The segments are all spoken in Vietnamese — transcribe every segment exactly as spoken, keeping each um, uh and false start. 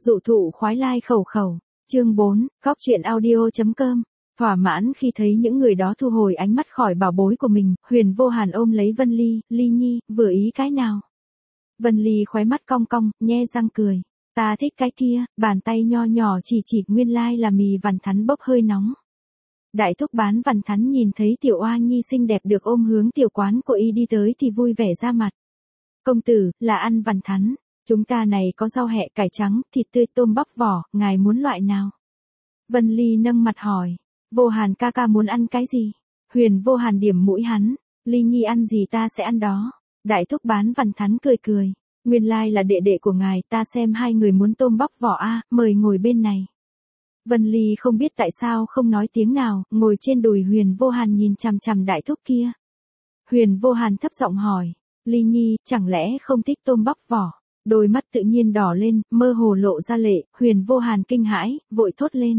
dụ thụ khoái lai khẩu khẩu. Chương bốn, góc truyện audio.com. Thỏa mãn khi thấy những người đó thu hồi ánh mắt khỏi bảo bối của mình, Huyền Vô Hàn ôm lấy Vân Ly, Ly Nhi, vừa ý cái nào? Vân Ly khóe mắt cong cong, nhe răng cười. Ta thích cái kia, bàn tay nho nhỏ chỉ chỉ, nguyên lai là mì vằn thắn bốc hơi nóng. Đại thúc bán vằn thắn nhìn thấy tiểu oa nhi xinh đẹp được ôm hướng tiểu quán của y đi tới thì vui vẻ ra mặt. Công tử, là ăn vằn thắn. Chúng ta này có rau hẹ, cải trắng, thịt tươi, tôm bóc vỏ, ngài muốn loại nào? Vân Ly nâng mặt hỏi. Vô Hàn ca ca muốn ăn cái gì? Huyền Vô Hàn điểm mũi hắn. Ly Nhi ăn gì ta sẽ ăn đó. Đại thúc bán vằn thắn cười cười. Nguyên lai là đệ đệ của ngài, ta xem hai người muốn tôm bóc vỏ a, mời ngồi bên này. Vân Ly không biết tại sao không nói tiếng nào, ngồi trên đùi Huyền Vô Hàn nhìn chằm chằm đại thúc kia. Huyền Vô Hàn thấp giọng hỏi. Ly Nhi, chẳng lẽ không thích tôm bóc vỏ? Đôi mắt tự nhiên đỏ lên, mơ hồ lộ ra lệ, Huyền Vô Hàn kinh hãi, vội thốt lên.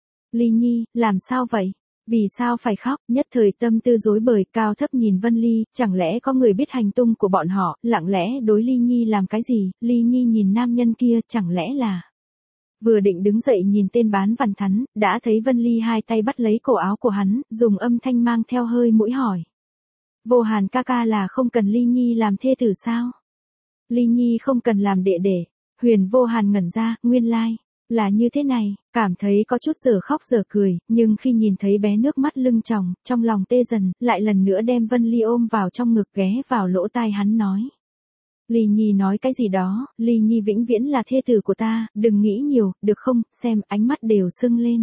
Ly Nhi, làm sao vậy? Vì sao phải khóc? Nhất thời tâm tư rối bời, cao thấp nhìn Vân Ly, chẳng lẽ có người biết hành tung của bọn họ, lặng lẽ đối Ly Nhi làm cái gì? Ly Nhi nhìn nam nhân kia, chẳng lẽ là... Vừa định đứng dậy nhìn tên bán vằn thắn, đã thấy Vân Ly hai tay bắt lấy cổ áo của hắn, dùng âm thanh mang theo hơi mũi hỏi. Vô Hàn ca ca là không cần Ly Nhi làm thê tử sao? Ly Nhi không cần làm đệ đệ. Huyền Vô Hàn ngẩn ra, nguyên lai, là như thế này, cảm thấy có chút giờ khóc giờ cười, nhưng khi nhìn thấy bé nước mắt lưng tròng, trong lòng tê dần, lại lần nữa đem Vân Ly ôm vào trong ngực ghé vào lỗ tai hắn nói. Ly Nhi nói cái gì đó, Ly Nhi vĩnh viễn là thê tử của ta, đừng nghĩ nhiều, được không, xem ánh mắt đều sưng lên.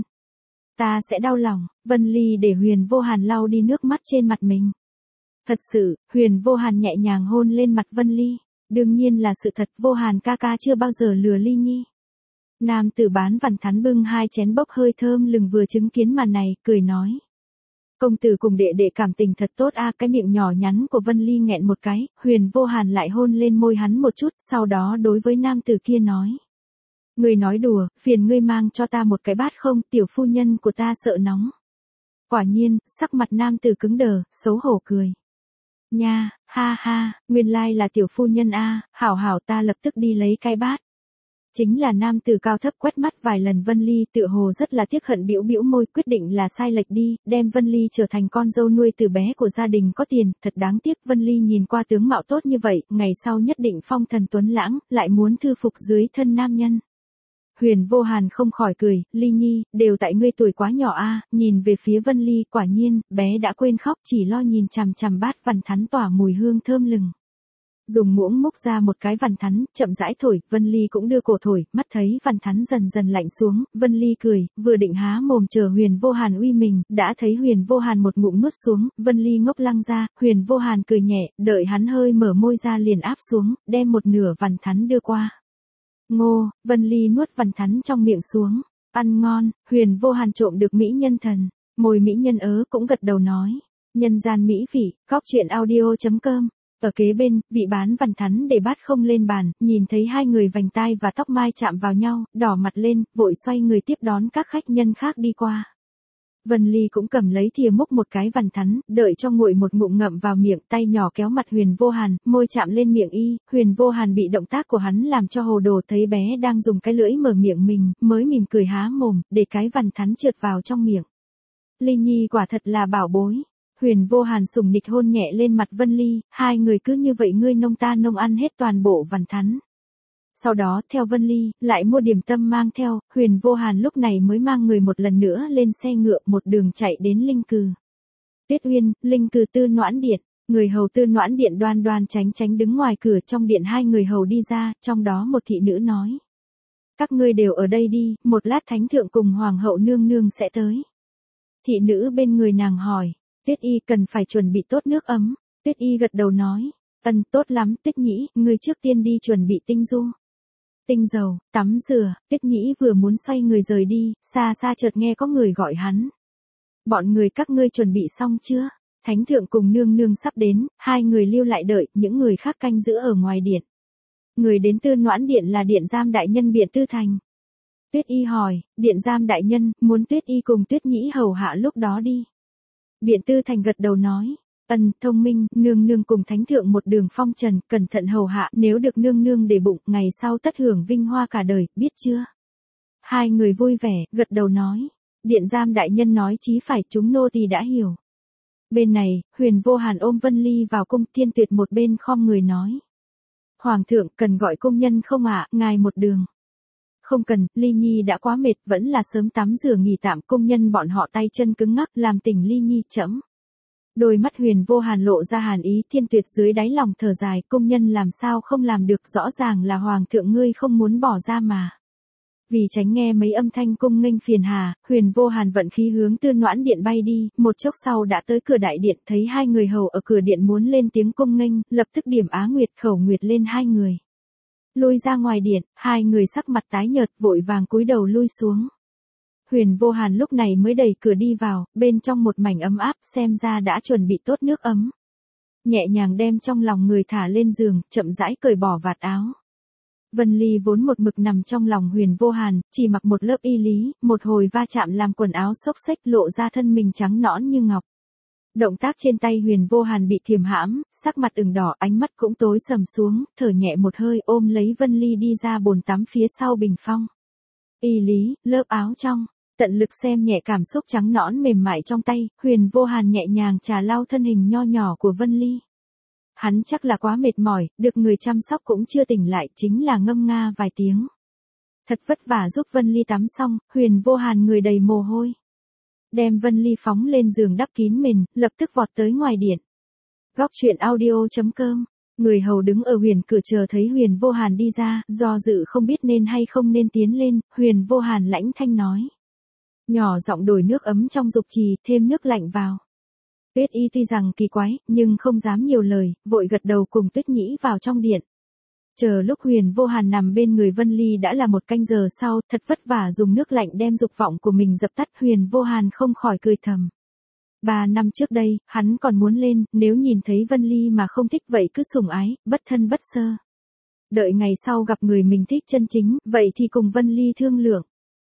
Ta sẽ đau lòng. Vân Ly để Huyền Vô Hàn lau đi nước mắt trên mặt mình. Thật sự, Huyền Vô Hàn nhẹ nhàng hôn lên mặt Vân Ly. Đương nhiên là sự thật, Vô Hàn ca ca chưa bao giờ lừa Ly Nhi. Nam tử bán vằn thắn bưng hai chén bốc hơi thơm lừng vừa chứng kiến màn này, cười nói. Công tử cùng đệ đệ cảm tình thật tốt a. Cái miệng nhỏ nhắn của Vân Ly nghẹn một cái, Huyền Vô Hàn lại hôn lên môi hắn một chút, sau đó đối với nam tử kia nói. Ngươi nói đùa, phiền ngươi mang cho ta một cái bát không, tiểu phu nhân của ta sợ nóng. Quả nhiên, sắc mặt nam tử cứng đờ, xấu hổ cười. Nha, ha ha, nguyên lai là tiểu phu nhân a, hảo hảo ta lập tức đi lấy cái bát. Chính là nam tử cao thấp quét mắt vài lần Vân Ly, tựa hồ rất là tiếc hận, bĩu bĩu môi, quyết định là sai lệch đi, đem Vân Ly trở thành con dâu nuôi từ bé của gia đình có tiền, thật đáng tiếc. Vân Ly nhìn qua tướng mạo tốt như vậy, ngày sau nhất định phong thần tuấn lãng, lại muốn thư phục dưới thân nam nhân. Huyền Vô Hàn không khỏi cười, Ly Nhi, đều tại ngươi tuổi quá nhỏ a. Nhìn về phía Vân Ly, quả nhiên, bé đã quên khóc, chỉ lo nhìn chằm chằm bát vằn thắn tỏa mùi hương thơm lừng. Dùng muỗng múc ra một cái vằn thắn, chậm rãi thổi, Vân Ly cũng đưa cổ thổi, mắt thấy vằn thắn dần dần lạnh xuống, Vân Ly cười, vừa định há mồm chờ Huyền Vô Hàn uy mình, đã thấy Huyền Vô Hàn một ngụm nuốt xuống, Vân Ly ngốc lăng ra, Huyền Vô Hàn cười nhẹ, đợi hắn hơi mở môi ra liền áp xuống, đem một nửa vằn thắn đưa qua. Ngô, Vân Ly nuốt vằn thắn trong miệng xuống, ăn ngon. Huyền Vô Hàn trộm được mỹ nhân thần, môi mỹ nhân ớ cũng gật đầu nói, nhân gian mỹ vị, góc truyện audio.com. Ở kế bên, vị bán vằn thắn để bát không lên bàn, nhìn thấy hai người vành tai và tóc mai chạm vào nhau, đỏ mặt lên, vội xoay người tiếp đón các khách nhân khác đi qua. Vân Ly cũng cầm lấy thìa múc một cái vằn thắn, đợi cho nguội một ngụm ngậm vào miệng, tay nhỏ kéo mặt Huyền Vô Hàn, môi chạm lên miệng y, Huyền Vô Hàn bị động tác của hắn làm cho hồ đồ, thấy bé đang dùng cái lưỡi mở miệng mình, mới mỉm cười há mồm, để cái vằn thắn trượt vào trong miệng. Ly Nhi quả thật là bảo bối. Huyền Vô Hàn sủng nịch hôn nhẹ lên mặt Vân Ly, hai người cứ như vậy ngươi nông ta nông ăn hết toàn bộ vằn thắn. Sau đó, theo Vân Ly, lại mua điểm tâm mang theo, Huyền Vô Hàn lúc này mới mang người một lần nữa lên xe ngựa một đường chạy đến Linh Cừ. Tuyết Uyên, Linh Cừ Tư Noãn Điện, người hầu Tư Noãn Điện đoan đoan tránh tránh đứng ngoài cửa, trong điện hai người hầu đi ra, trong đó một thị nữ nói. Các ngươi đều ở đây đi, một lát thánh thượng cùng hoàng hậu nương nương sẽ tới. Thị nữ bên người nàng hỏi. Tuyết Y cần phải chuẩn bị tốt nước ấm. Tuyết Y gật đầu nói, ân tốt lắm. Tuyết Nhĩ, ngươi trước tiên đi chuẩn bị tinh du, tinh dầu, tắm rửa. Tuyết Nhĩ vừa muốn xoay người rời đi, xa xa chợt nghe có người gọi hắn. Bọn người các ngươi chuẩn bị xong chưa? Thánh thượng cùng nương nương sắp đến, hai người lưu lại đợi, những người khác canh giữ ở ngoài điện. Người đến Tư Noãn Điện là điện giam đại nhân Biện Tư Thành. Tuyết Y hỏi, điện giam đại nhân, muốn Tuyết Y cùng Tuyết Nhĩ hầu hạ lúc đó đi. Biện Tư Thành gật đầu nói, Ân, thông minh, nương nương cùng thánh thượng một đường phong trần, cẩn thận hầu hạ, nếu được nương nương để bụng, ngày sau tất hưởng vinh hoa cả đời, biết chưa? Hai người vui vẻ, gật đầu nói. Điện giam đại nhân nói chí phải, chúng nô tỳ đã hiểu. Bên này, Huyền Vô Hàn ôm Vân Ly vào cung, Thiên Tuyệt một bên khom người nói. Hoàng thượng, cần gọi công nhân không ạ, ngài một đường. Không cần, Ly Nhi đã quá mệt, vẫn là sớm tắm rửa nghỉ tạm, công nhân bọn họ tay chân cứng ngắc, làm tỉnh Ly Nhi chẫm. Đôi mắt Huyền Vô Hàn lộ ra hàn ý, Thiên Tuyệt dưới đáy lòng thở dài, công nhân làm sao không làm được, rõ ràng là hoàng thượng ngươi không muốn bỏ ra mà. Vì tránh nghe mấy âm thanh cung nghênh phiền hà, Huyền Vô Hàn vận khí hướng Tư Noãn điện bay đi, một chốc sau đã tới cửa đại điện, thấy hai người hầu ở cửa điện muốn lên tiếng cung nghênh, lập tức điểm Á Nguyệt Khẩu Nguyệt lên hai người. Lui ra ngoài điện, hai người sắc mặt tái nhợt vội vàng cúi đầu lui xuống. Huyền Vô Hàn lúc này mới đẩy cửa đi vào, bên trong một mảnh ấm áp, xem ra đã chuẩn bị tốt nước ấm. Nhẹ nhàng đem trong lòng người thả lên giường, chậm rãi cởi bỏ vạt áo. Vân Ly vốn một mực nằm trong lòng Huyền Vô Hàn, chỉ mặc một lớp y lý, một hồi va chạm làm quần áo xốc xếch lộ ra thân mình trắng nõn như ngọc. Động tác trên tay Huyền Vô Hàn bị kiềm hãm, sắc mặt ửng đỏ, ánh mắt cũng tối sầm xuống, thở nhẹ một hơi ôm lấy Vân Ly đi ra bồn tắm phía sau bình phong. Y lý, lớp áo trong, tận lực xem nhẹ cảm xúc trắng nõn mềm mại trong tay, Huyền Vô Hàn nhẹ nhàng trà lau thân hình nho nhỏ của Vân Ly. Hắn chắc là quá mệt mỏi, được người chăm sóc cũng chưa tỉnh lại, chính là ngâm nga vài tiếng. Thật vất vả giúp Vân Ly tắm xong, Huyền Vô Hàn người đầy mồ hôi. Đem Vân Ly phóng lên giường đắp kín mền, lập tức vọt tới ngoài điện. Góc truyện audio chấm com. Người hầu đứng ở huyền cửa chờ thấy Huyền Vô Hàn đi ra, do dự không biết nên hay không nên tiến lên, Huyền Vô Hàn lãnh thanh nói. Nhỏ giọng đổi nước ấm trong dục trì, thêm nước lạnh vào. Tuyết Y tuy rằng kỳ quái, nhưng không dám nhiều lời, vội gật đầu cùng Tuyết Nhĩ vào trong điện. Chờ lúc Huyền Vô Hàn nằm bên người Vân Ly đã là một canh giờ sau, thật vất vả dùng nước lạnh đem dục vọng của mình dập tắt, Huyền Vô Hàn không khỏi cười thầm. Ba năm trước đây, hắn còn muốn lên, nếu nhìn thấy Vân Ly mà không thích vậy cứ sủng ái, bất thân bất sơ. Đợi ngày sau gặp người mình thích chân chính, vậy thì cùng Vân Ly thương lượng.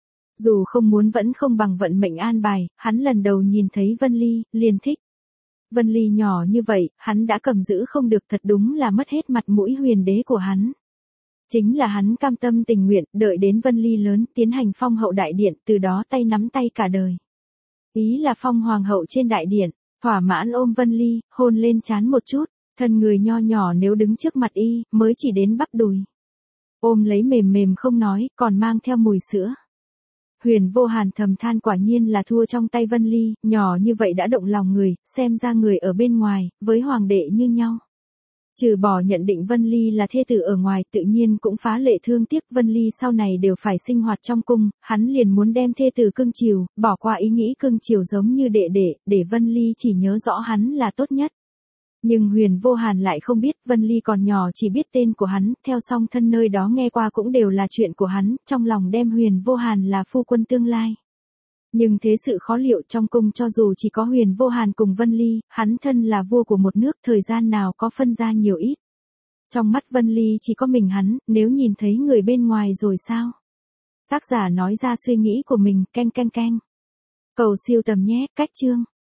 Dù không muốn vẫn không bằng vận mệnh an bài, hắn lần đầu nhìn thấy Vân Ly, liền thích. Vân Ly nhỏ như vậy, hắn đã cầm giữ không được, thật đúng là mất hết mặt mũi huyền đế của hắn. Chính là hắn cam tâm tình nguyện, đợi đến Vân Ly lớn, tiến hành phong hậu đại điện, từ đó tay nắm tay cả đời. Ý là phong hoàng hậu trên đại điện, thỏa mãn ôm Vân Ly, hôn lên trán một chút, thân người nho nhỏ nếu đứng trước mặt y, mới chỉ đến bắp đùi. Ôm lấy mềm mềm không nói, còn mang theo mùi sữa. Huyền Vô Hàn thầm than quả nhiên là thua trong tay Vân Ly, nhỏ như vậy đã động lòng người, xem ra người ở bên ngoài, với hoàng đệ như nhau. Trừ bỏ nhận định Vân Ly là thê tử ở ngoài, tự nhiên cũng phá lệ thương tiếc Vân Ly sau này đều phải sinh hoạt trong cung, hắn liền muốn đem thê tử cưng chiều, bỏ qua ý nghĩ cưng chiều giống như đệ đệ, để Vân Ly chỉ nhớ rõ hắn là tốt nhất. Nhưng Huyền Vô Hàn lại không biết, Vân Ly còn nhỏ chỉ biết tên của hắn, theo song thân nơi đó nghe qua cũng đều là chuyện của hắn, trong lòng đem Huyền Vô Hàn là phu quân tương lai. Nhưng thế sự khó liệu, trong cung cho dù chỉ có Huyền Vô Hàn cùng Vân Ly, hắn thân là vua của một nước, thời gian nào có phân ra nhiều ít. Trong mắt Vân Ly chỉ có mình hắn, nếu nhìn thấy người bên ngoài rồi sao? Tác giả nói ra suy nghĩ của mình, canh canh canh. Cầu siêu tầm nhé, cách chương.